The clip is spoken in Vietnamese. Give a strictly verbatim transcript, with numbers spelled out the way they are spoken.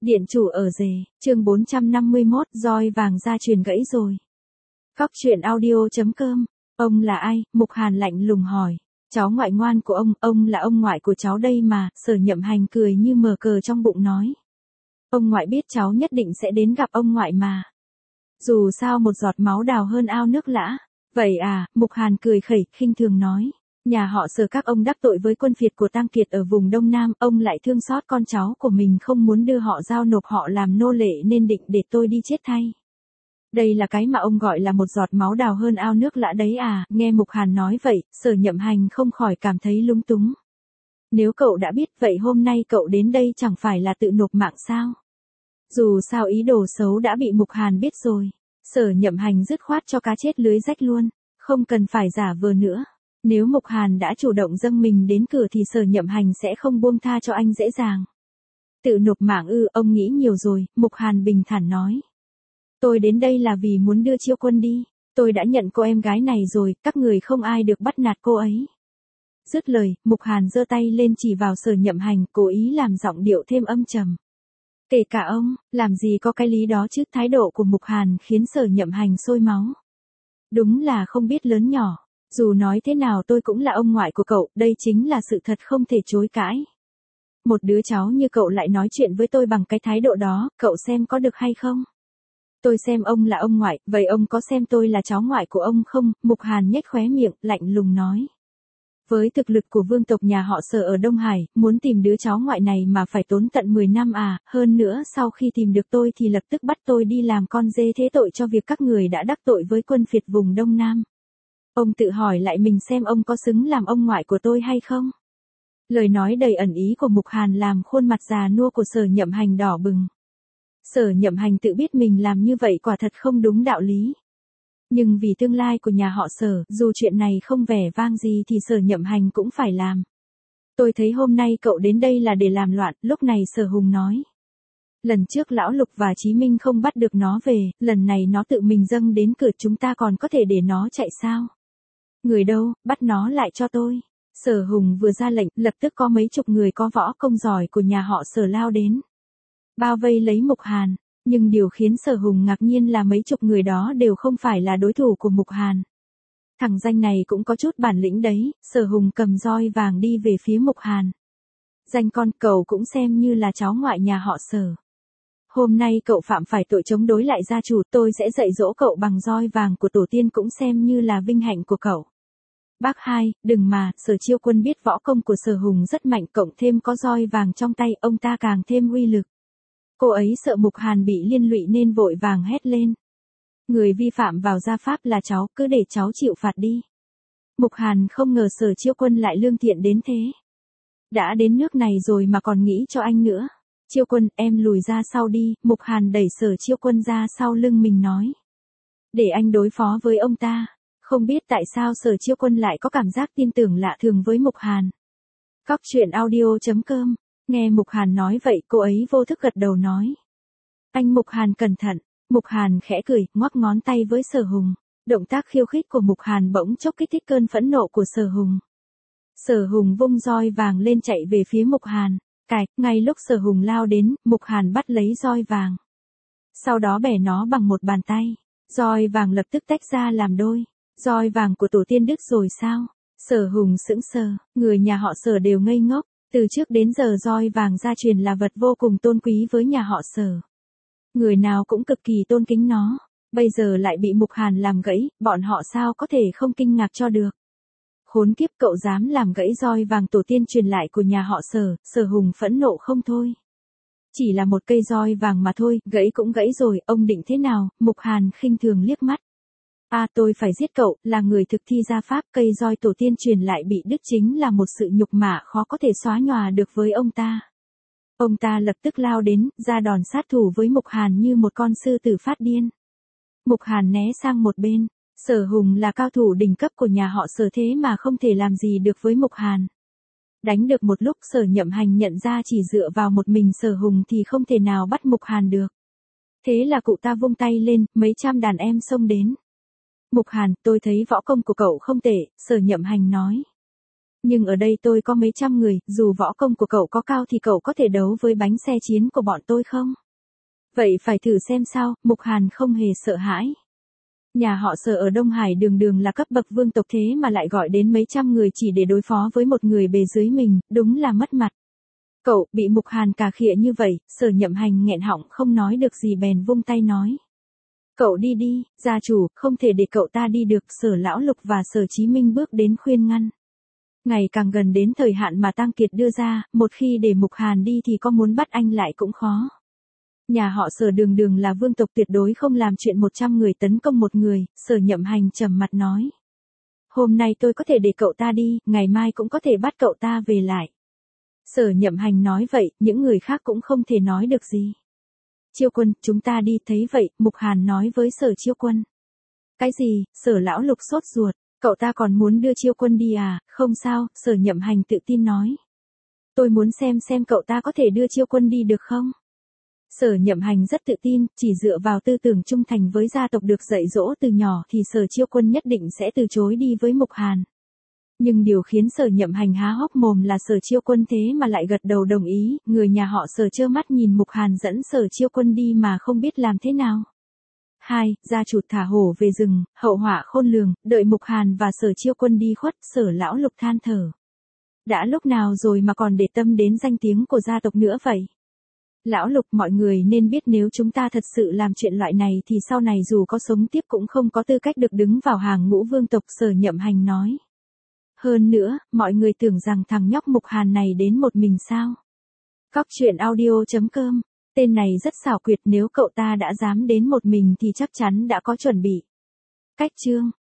Điện chủ ở rể, chương bốn trăm năm mươi mốt, roi vàng gia truyền gãy rồi. Góc truyện audio.com, ông là ai? Mục Hàn lạnh lùng hỏi. Cháu ngoại ngoan của ông, ông là ông ngoại của cháu đây mà, Sở Nhậm Hành cười như mờ cờ trong bụng nói. Ông ngoại biết cháu nhất định sẽ đến gặp ông ngoại mà. Dù sao một giọt máu đào hơn ao nước lã. Vậy à, Mục Hàn cười khẩy, khinh thường nói. Nhà họ Sở các ông đắc tội với quân phiệt của Tăng Kiệt ở vùng Đông Nam, ông lại thương xót con cháu của mình không muốn đưa họ giao nộp họ làm nô lệ nên định để tôi đi chết thay. Đây là cái mà ông gọi là một giọt máu đào hơn ao nước lã đấy à, nghe Mục Hàn nói vậy, Sở Nhậm Hành không khỏi cảm thấy lúng túng. Nếu cậu đã biết vậy hôm nay cậu đến đây chẳng phải là tự nộp mạng sao? Dù sao ý đồ xấu đã bị Mục Hàn biết rồi, Sở Nhậm Hành dứt khoát cho cá chết lưới rách luôn, không cần phải giả vờ nữa. Nếu Mục Hàn đã chủ động dâng mình đến cửa thì Sở Nhậm Hành sẽ không buông tha cho anh dễ dàng. Tự nộp mạng ư, ông nghĩ nhiều rồi, Mục Hàn bình thản nói. Tôi đến đây là vì muốn đưa Chiêu Quân đi, tôi đã nhận cô em gái này rồi, các người không ai được bắt nạt cô ấy. Dứt lời, Mục Hàn giơ tay lên chỉ vào Sở Nhậm Hành, cố ý làm giọng điệu thêm âm trầm. Kể cả ông, làm gì có cái lý đó chứ, thái độ của Mục Hàn khiến Sở Nhậm Hành sôi máu. Đúng là không biết lớn nhỏ. Dù nói thế nào tôi cũng là ông ngoại của cậu, đây chính là sự thật không thể chối cãi. Một đứa cháu như cậu lại nói chuyện với tôi bằng cái thái độ đó, cậu xem có được hay không? Tôi xem ông là ông ngoại, vậy ông có xem tôi là cháu ngoại của ông không? Mục Hàn nhếch khóe miệng, lạnh lùng nói. Với thực lực của vương tộc nhà họ Sở ở Đông Hải, muốn tìm đứa cháu ngoại này mà phải tốn tận mười năm à, hơn nữa sau khi tìm được tôi thì lập tức bắt tôi đi làm con dê thế tội cho việc các người đã đắc tội với quân phiệt vùng Đông Nam. Ông tự hỏi lại mình xem ông có xứng làm ông ngoại của tôi hay không? Lời nói đầy ẩn ý của Mục Hàn làm khuôn mặt già nua của Sở Nhậm Hành đỏ bừng. Sở Nhậm Hành tự biết mình làm như vậy quả thật không đúng đạo lý. Nhưng vì tương lai của nhà họ Sở, dù chuyện này không vẻ vang gì thì Sở Nhậm Hành cũng phải làm. Tôi thấy hôm nay cậu đến đây là để làm loạn, lúc này Sở Hùng nói. Lần trước Lão Lục và Chí Minh không bắt được nó về, lần này nó tự mình dâng đến cửa, chúng ta còn có thể để nó chạy sao? Người đâu, bắt nó lại cho tôi. Sở Hùng vừa ra lệnh, lập tức có mấy chục người có võ công giỏi của nhà họ Sở lao đến. Bao vây lấy Mục Hàn, nhưng điều khiến Sở Hùng ngạc nhiên là mấy chục người đó đều không phải là đối thủ của Mục Hàn. Thằng danh này cũng có chút bản lĩnh đấy, Sở Hùng cầm roi vàng đi về phía Mục Hàn. Danh con, cậu cũng xem như là cháu ngoại nhà họ Sở. Hôm nay cậu phạm phải tội chống đối lại gia chủ, tôi sẽ dạy dỗ cậu bằng roi vàng của tổ tiên cũng xem như là vinh hạnh của cậu. Bác hai, đừng mà, Sở Chiêu Quân biết võ công của Sở Hùng rất mạnh, cộng thêm có roi vàng trong tay, ông ta càng thêm uy lực. Cô ấy sợ Mục Hàn bị liên lụy nên vội vàng hét lên. Người vi phạm vào gia pháp là cháu, cứ để cháu chịu phạt đi. Mục Hàn không ngờ Sở Chiêu Quân lại lương thiện đến thế. Đã đến nước này rồi mà còn nghĩ cho anh nữa. Chiêu Quân, em lùi ra sau đi, Mục Hàn đẩy Sở Chiêu Quân ra sau lưng mình nói. Để anh đối phó với ông ta. Không biết tại sao Sở Chiêu Quân lại có cảm giác tin tưởng lạ thường với Mục Hàn. Góc truyện audio.com, nghe Mục Hàn nói vậy cô ấy vô thức gật đầu nói. Anh Mục Hàn cẩn thận, Mục Hàn khẽ cười, ngoắc ngón tay với Sở Hùng. Động tác khiêu khích của Mục Hàn bỗng chốc kích thích cơn phẫn nộ của Sở Hùng. Sở Hùng vung roi vàng lên chạy về phía Mục Hàn. Cài, ngay lúc Sở Hùng lao đến, Mục Hàn bắt lấy roi vàng. Sau đó bẻ nó bằng một bàn tay. Roi vàng lập tức tách ra làm đôi. Roi vàng của tổ tiên Đức rồi sao? Sở Hùng sững sờ, người nhà họ Sở đều ngây ngốc. Từ trước đến giờ roi vàng gia truyền là vật vô cùng tôn quý với nhà họ Sở. Người nào cũng cực kỳ tôn kính nó. Bây giờ lại bị Mục Hàn làm gãy, bọn họ sao có thể không kinh ngạc cho được. Khốn kiếp, cậu dám làm gãy roi vàng tổ tiên truyền lại của nhà họ Sở, Sở Hùng phẫn nộ không thôi. Chỉ là một cây roi vàng mà thôi, gãy cũng gãy rồi, ông định thế nào? Mục Hàn khinh thường liếc mắt. À, tôi phải giết cậu, là người thực thi gia pháp, cây roi tổ tiên truyền lại bị đứt chính là một sự nhục mạ khó có thể xóa nhòa được với ông ta. Ông ta lập tức lao đến, ra đòn sát thủ với Mục Hàn như một con sư tử phát điên. Mục Hàn né sang một bên. Sở Hùng là cao thủ đỉnh cấp của nhà họ Sở thế mà không thể làm gì được với Mục Hàn. Đánh được một lúc Sở Nhậm Hành nhận ra chỉ dựa vào một mình Sở Hùng thì không thể nào bắt Mục Hàn được. Thế là cụ ta vung tay lên, mấy trăm đàn em xông đến. Mục Hàn, tôi thấy võ công của cậu không tệ, Sở Nhậm Hành nói. Nhưng ở đây tôi có mấy trăm người, dù võ công của cậu có cao thì cậu có thể đấu với bánh xe chiến của bọn tôi không? Vậy phải thử xem sao, Mục Hàn không hề sợ hãi. Nhà họ Sở ở Đông Hải đường đường là cấp bậc vương tộc thế mà lại gọi đến mấy trăm người chỉ để đối phó với một người bề dưới mình, đúng là mất mặt. Cậu, bị Mục Hàn cà khịa như vậy, Sở Nhậm Hành nghẹn họng không nói được gì bèn vung tay nói. Cậu đi đi, gia chủ, không thể để cậu ta đi được. Sở Lão Lục và Sở Chí Minh bước đến khuyên ngăn. Ngày càng gần đến thời hạn mà Tăng Kiệt đưa ra, một khi để Mục Hàn đi thì có muốn bắt anh lại cũng khó. Nhà họ Sở đường đường là vương tộc tuyệt đối không làm chuyện một trăm người tấn công một người. Sở Nhậm Hành trầm mặt nói. Hôm nay tôi có thể để cậu ta đi, ngày mai cũng có thể bắt cậu ta về lại. Sở Nhậm Hành nói vậy, những người khác cũng không thể nói được gì. Chiêu Quân, chúng ta đi. Thấy vậy, Mục Hàn nói với Sở Chiêu Quân. Cái gì? Sở Lão Lục sốt ruột. Cậu ta còn muốn đưa Chiêu Quân đi à? Không sao, Sở Nhậm Hành tự tin nói. Tôi muốn xem xem cậu ta có thể đưa Chiêu Quân đi được không? Sở Nhậm Hành rất tự tin, chỉ dựa vào tư tưởng trung thành với gia tộc được dạy dỗ từ nhỏ thì Sở Chiêu Quân nhất định sẽ từ chối đi với Mục Hàn. Nhưng điều khiến Sở Nhậm Hành há hốc mồm là Sở Chiêu Quân thế mà lại gật đầu đồng ý, người nhà họ Sở trơ mắt nhìn Mục Hàn dẫn Sở Chiêu Quân đi mà không biết làm thế nào. hai. Gia chủ thả hổ về rừng, hậu họa khôn lường, đợi Mục Hàn và Sở Chiêu Quân đi khuất, Sở Lão Lục than thở. Đã lúc nào rồi mà còn để tâm đến danh tiếng của gia tộc nữa vậy? Lão Lục, mọi người nên biết nếu chúng ta thật sự làm chuyện loại này thì sau này dù có sống tiếp cũng không có tư cách được đứng vào hàng ngũ vương tộc. Sở Nhậm Hành nói. Hơn nữa, mọi người tưởng rằng thằng nhóc Mục Hàn này đến một mình sao? Cóc truyện audio chấm com, tên này rất xảo quyệt, nếu cậu ta đã dám đến một mình thì chắc chắn đã có chuẩn bị. Cách chương